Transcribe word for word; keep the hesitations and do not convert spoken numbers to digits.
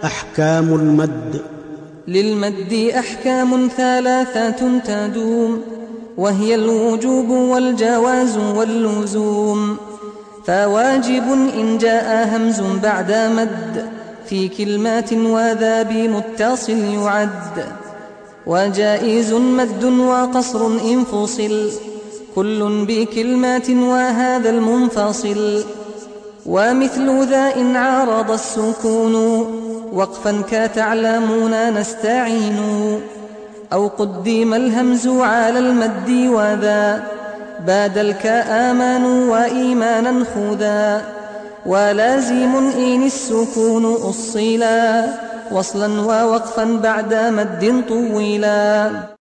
أحكام المد. للمد أحكام ثلاثة تدوم، وهي الوجوب والجواز واللزوم. فواجب إن جاء همز بعد مد في كلمات وذا بمتصل يعد، وجائز مد وقصر إن فصل كل بكلمات وهذا المنفصل. ومثل ذا إن عارض السكون وقفا كتعلمون نستعين، أو قدم الهمز على المد وذا بادلك آمنوا وإيمانا خذا. ولازم إن السكون أصلا وصلا ووقفا بعد مد طولا.